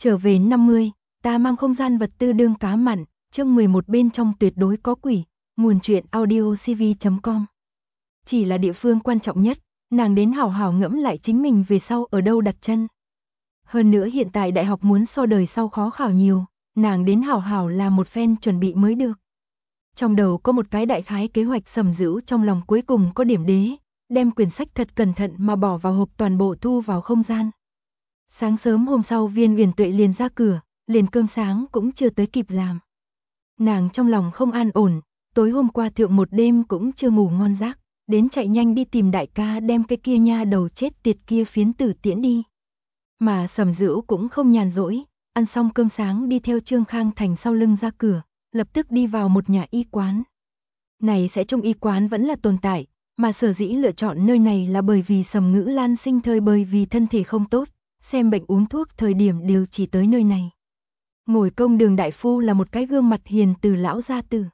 Trở về 50, ta mang không gian vật tư đương cá mặn, chương 11 bên trong tuyệt đối có quỷ, nguồn truyện audiocv.com. Chỉ là địa phương quan trọng nhất, nàng đến hảo hảo ngẫm lại chính mình về sau ở đâu đặt chân. Hơn nữa hiện tại đại học muốn so đời sau khó khảo nhiều, nàng đến hảo hảo làm một phen chuẩn bị mới được. Trong đầu có một cái đại khái kế hoạch sầm dữ, trong lòng cuối cùng có điểm đế, đem quyển sách thật cẩn thận mà bỏ vào hộp toàn bộ thu vào không gian. Sáng sớm hôm sau Viên Uyển Tuệ liền ra cửa, liền cơm sáng cũng chưa tới kịp làm. Nàng trong lòng không an ổn, tối hôm qua thượng một đêm cũng chưa ngủ ngon giấc, đến chạy nhanh đi tìm đại ca đem cái kia nha đầu chết tiệt kia phiến tử tiễn đi. Mà Sầm Dữ cũng không nhàn rỗi, ăn xong cơm sáng đi theo Trương Khang Thành sau lưng ra cửa, lập tức đi vào một nhà y quán. Này sẽ trong y quán vẫn là tồn tại, mà sở dĩ lựa chọn nơi này là bởi vì Sầm Ngữ Lan sinh thời bởi vì thân thể không tốt, xem bệnh uống thuốc thời điểm đều chỉ tới nơi này. Ngồi công đường đại phu là một cái gương mặt hiền từ lão gia tử.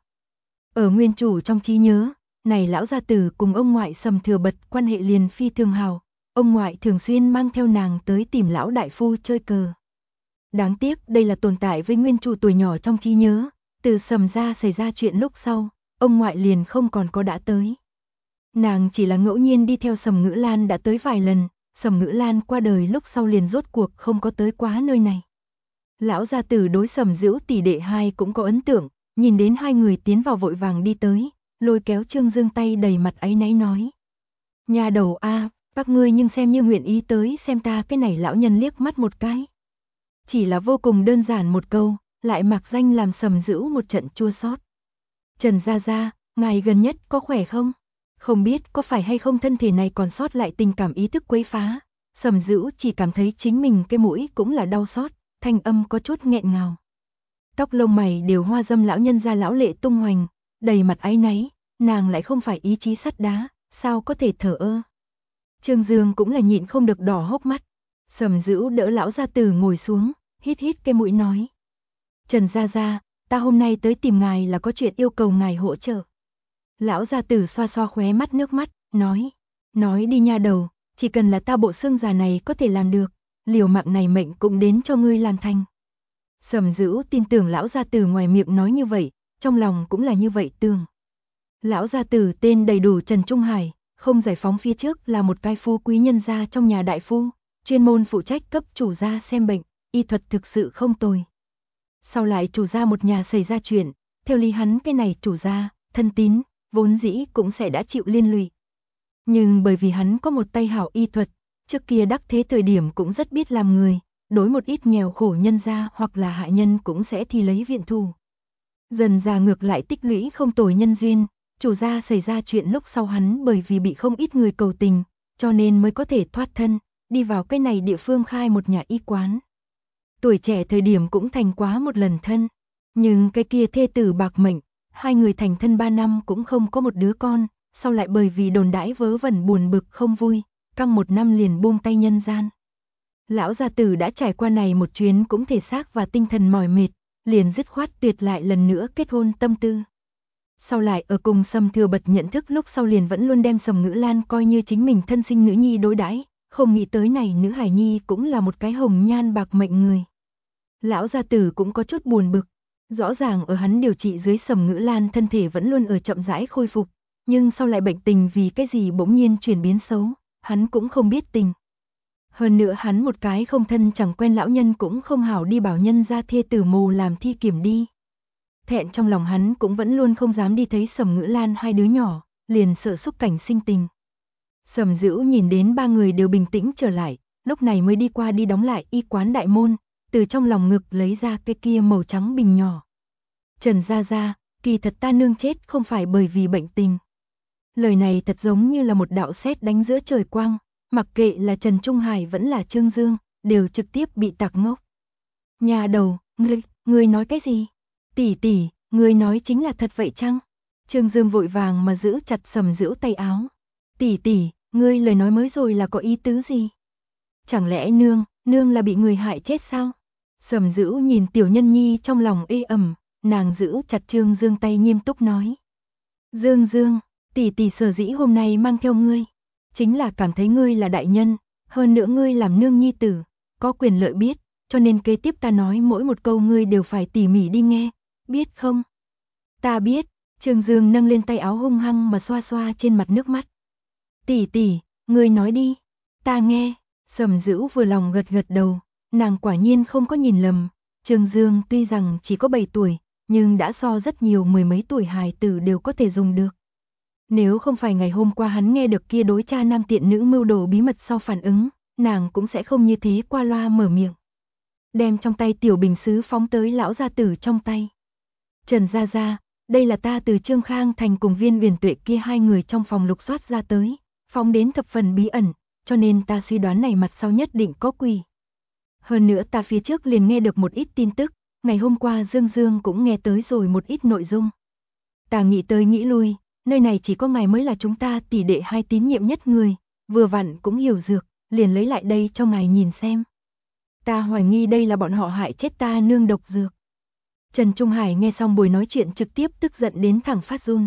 Ở nguyên chủ trong trí nhớ, này lão gia tử cùng ông ngoại Sầm Thừa Bật quan hệ liền phi thường hào, ông ngoại thường xuyên mang theo nàng tới tìm lão đại phu chơi cờ. Đáng tiếc đây là tồn tại với nguyên chủ tuổi nhỏ trong trí nhớ, từ Sầm gia xảy ra chuyện lúc sau, ông ngoại liền không còn có đã tới. Nàng chỉ là ngẫu nhiên đi theo Sầm Ngữ Lan đã tới vài lần, Sầm Ngữ Lan qua đời lúc sau liền rốt cuộc không có tới quá nơi này. Lão gia tử đối Sầm Dữ tỷ đệ hai cũng có ấn tượng, nhìn đến hai người tiến vào vội vàng đi tới, lôi kéo Trương Dương tay đầy mặt áy náy nói. Nhà đầu a, các ngươi nhưng xem như nguyện ý tới xem ta, cái này lão nhân liếc mắt một cái. Chỉ là vô cùng đơn giản một câu, lại mặc danh làm Sầm Dữ một trận chua xót. Trần gia gia, ngài gần nhất có khỏe không? Không biết có phải hay không thân thể này còn sót lại tình cảm ý thức quấy phá. Sầm Dữ chỉ cảm thấy chính mình cái mũi cũng là đau xót, thanh âm có chút nghẹn ngào. Tóc lông mày đều hoa dâm, lão nhân ra lão lệ tung hoành, đầy mặt áy náy, nàng lại không phải ý chí sắt đá, sao có thể thở ơ. Trương Dương cũng là nhịn không được đỏ hốc mắt. Sầm Dữ đỡ lão gia tử ngồi xuống, hít hít cái mũi nói. Trần gia gia, ta hôm nay tới tìm ngài là có chuyện yêu cầu ngài hỗ trợ. Lão gia tử xoa xoa khóe mắt nước mắt, nói đi nha đầu, chỉ cần là ta bộ xương già này có thể làm được, liều mạng này mệnh cũng đến cho ngươi làm thành. Sầm Dữ tin tưởng lão gia tử ngoài miệng nói như vậy, trong lòng cũng là như vậy tưởng. Lão gia tử tên đầy đủ Trần Trung Hải, không giải phóng phía trước là một cái phú quý nhân gia trong nhà đại phu, chuyên môn phụ trách cấp chủ gia xem bệnh, y thuật thực sự không tồi. Sau lại chủ gia một nhà xảy ra chuyện, theo lý hắn cái này chủ gia, thân tín, vốn dĩ cũng sẽ đã chịu liên lụy. Nhưng bởi vì hắn có một tay hảo y thuật, trước kia đắc thế thời điểm cũng rất biết làm người, đối một ít nghèo khổ nhân gia hoặc là hạ nhân cũng sẽ thì lấy viện thủ. Dần ra ngược lại tích lũy không tồi nhân duyên, chủ gia xảy ra chuyện lúc sau hắn bởi vì bị không ít người cầu tình, cho nên mới có thể thoát thân, đi vào cái này địa phương khai một nhà y quán. Tuổi trẻ thời điểm cũng thành quá một lần thân, nhưng cái kia thê tử bạc mệnh, hai người thành thân 3 năm cũng không có một đứa con, sau lại bởi vì đồn đãi vớ vẩn buồn bực không vui, căng 1 năm liền buông tay nhân gian. Lão gia tử đã trải qua này một chuyến cũng thể xác và tinh thần mỏi mệt, liền dứt khoát tuyệt lại lần nữa kết hôn tâm tư. Sau lại ở cùng Sầm Thừa Bật nhận thức lúc sau liền vẫn luôn đem Sầm Ngữ Lan coi như chính mình thân sinh nữ nhi đối đãi, không nghĩ tới này nữ hài nhi cũng là một cái hồng nhan bạc mệnh người. Lão gia tử cũng có chút buồn bực, rõ ràng ở hắn điều trị dưới Sầm Ngữ Lan thân thể vẫn luôn ở chậm rãi khôi phục, nhưng sau lại bệnh tình vì cái gì bỗng nhiên chuyển biến xấu, hắn cũng không biết tình. Hơn nữa hắn một cái không thân chẳng quen lão nhân cũng không hảo đi bảo nhân gia thê tử mù làm thi kiểm đi. Thẹn trong lòng hắn cũng vẫn luôn không dám đi thấy Sầm Ngữ Lan hai đứa nhỏ, liền sợ xúc cảnh sinh tình. Sầm Dữ nhìn đến 3 người đều bình tĩnh trở lại, lúc này mới đi qua đi đóng lại y quán đại môn, từ trong lòng ngực lấy ra cái kia màu trắng bình nhỏ. Trần gia gia, kỳ thật ta nương chết không phải bởi vì bệnh tình. Lời này thật giống như là một đạo sét đánh giữa trời quang, mặc kệ là Trần Trung Hải vẫn là Trương Dương, đều trực tiếp bị tạc ngốc. Nhà đầu, ngươi nói cái gì? Tỷ tỷ, ngươi nói chính là thật vậy chăng? Trương Dương vội vàng mà giữ chặt Sầm Dữ tay áo. Tỷ tỷ, ngươi lời nói mới rồi là có ý tứ gì? Chẳng lẽ nương là bị người hại chết sao? Sầm Dữ nhìn tiểu nhân nhi trong lòng ê ẩm, nàng giữ chặt Trương Dương tay nghiêm túc nói. Dương, tỷ tỷ sở dĩ hôm nay mang theo ngươi, chính là cảm thấy ngươi là đại nhân, hơn nữa ngươi làm nương nhi tử, có quyền lợi biết, cho nên kế tiếp ta nói mỗi một câu ngươi đều phải tỉ mỉ đi nghe, biết không? Ta biết, Trương Dương nâng lên tay áo hung hăng mà xoa xoa trên mặt nước mắt. Tỷ tỷ, ngươi nói đi, ta nghe. Sầm Dữ vừa lòng gật gật đầu, nàng quả nhiên không có nhìn lầm, Trương Dương tuy rằng chỉ có 7 tuổi, nhưng đã so rất nhiều mười mấy tuổi hài tử đều có thể dùng được. Nếu không phải ngày hôm qua hắn nghe được kia đối cha nam tiện nữ mưu đồ bí mật sau phản ứng, nàng cũng sẽ không như thế qua loa mở miệng. Đem trong tay tiểu bình sứ phóng tới lão gia tử trong tay. Trần gia gia, đây là ta từ Trương Khang Thành cùng Viên Uyển Tuệ kia hai người trong phòng lục soát ra tới, phóng đến thập phần bí ẩn, cho nên ta suy đoán này mặt sau nhất định có quỷ. Hơn nữa ta phía trước liền nghe được một ít tin tức, ngày hôm qua Dương Dương cũng nghe tới rồi một ít nội dung. Ta nghĩ tới nghĩ lui, nơi này chỉ có ngài mới là chúng ta tỷ đệ hai tín nhiệm nhất người, vừa vặn cũng hiểu dược, liền lấy lại đây cho ngài nhìn xem. Ta hoài nghi đây là bọn họ hại chết ta nương độc dược. Trần Trung Hải nghe xong buổi nói chuyện trực tiếp tức giận đến thẳng phát run.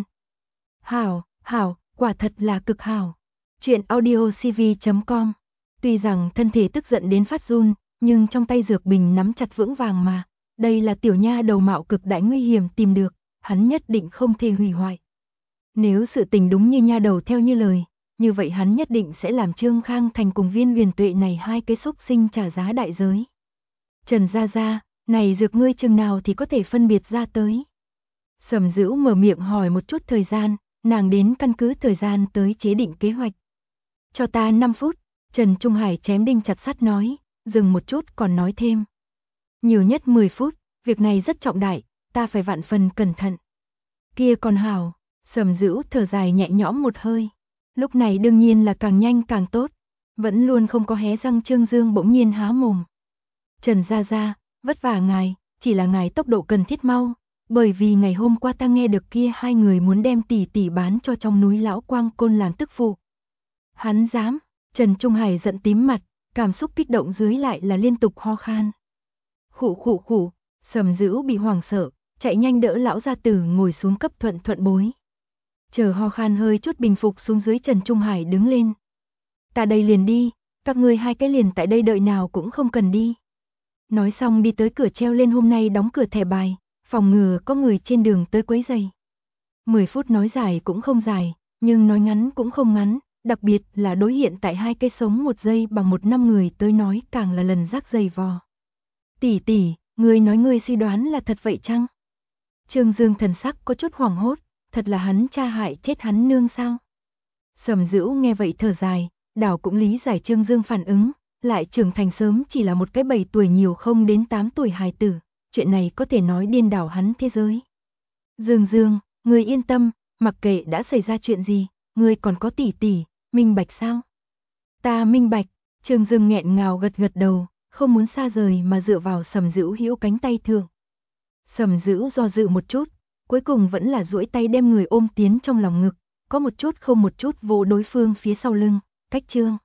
Hảo, quả thật là cực hảo. Chuyện audiocv.com. Tuy rằng thân thể tức giận đến phát run, nhưng trong tay dược bình nắm chặt vững vàng mà. Đây là tiểu nha đầu mạo cực đại nguy hiểm tìm được, hắn nhất định không thể hủy hoại. Nếu sự tình đúng như nha đầu theo như lời, như vậy hắn nhất định sẽ làm Trương Khang Thành cùng Viên Uyển Tuệ này hai cái xúc sinh trả giá đại giới. Trần gia gia, này dược ngươi chừng nào thì có thể phân biệt ra tới. Sầm Dữ mở miệng hỏi một chút thời gian, nàng đến căn cứ thời gian tới chế định kế hoạch. Cho ta 5 phút, Trần Trung Hải chém đinh chặt sắt nói, dừng một chút còn nói thêm. Nhiều nhất 10 phút, việc này rất trọng đại, ta phải vạn phần cẩn thận. Kia còn hảo, Sầm Dữ thở dài nhẹ nhõm một hơi. Lúc này đương nhiên là càng nhanh càng tốt. Vẫn luôn không có hé răng Trương Dương bỗng nhiên há mồm. Trần gia gia, vất vả ngài, chỉ là ngài tốc độ cần thiết mau, bởi vì ngày hôm qua ta nghe được kia hai người muốn đem tỷ tỷ bán cho trong núi Lão Quang Côn làm tức phụ. Hắn dám, Trần Trung Hải giận tím mặt, cảm xúc kích động dưới lại là liên tục ho khan. Khụ, Sầm Dữ bị hoảng sợ, chạy nhanh đỡ lão gia tử ngồi xuống cấp thuận bối. Chờ ho khan hơi chút bình phục xuống dưới, Trần Trung Hải đứng lên. Ta đây liền đi, các ngươi hai cái liền tại đây đợi nào cũng không cần đi. Nói xong đi tới cửa treo lên hôm nay đóng cửa thẻ bài, phòng ngừa có người trên đường tới quấy rầy. 10 phút nói dài cũng không dài, nhưng nói ngắn cũng không ngắn, đặc biệt là đối hiện tại hai cái sống một giây bằng một năm người tới nói càng là lần rác dày vò. Tỷ, ngươi nói ngươi suy đoán là thật vậy chăng? Trương Dương thần sắc có chút hoảng hốt, thật là hắn cha hại chết hắn nương sao? Sầm Dữ nghe vậy thở dài, đảo cũng lý giải Trương Dương phản ứng, lại trưởng thành sớm chỉ là một cái 7 tuổi nhiều không đến 8 tuổi hài tử, chuyện này có thể nói điên đảo hắn thế giới. Dương, ngươi yên tâm, mặc kệ đã xảy ra chuyện gì, ngươi còn có tỷ, minh bạch sao? Ta minh bạch, Trương Dương nghẹn ngào gật đầu, không muốn xa rời mà dựa vào Sầm Dữ hữu cánh tay thượng. Sầm Dữ do dự một chút, cuối cùng vẫn là duỗi tay đem người ôm tiến trong lòng ngực, có một chút không một chút vỗ đối phương phía sau lưng, cách Trương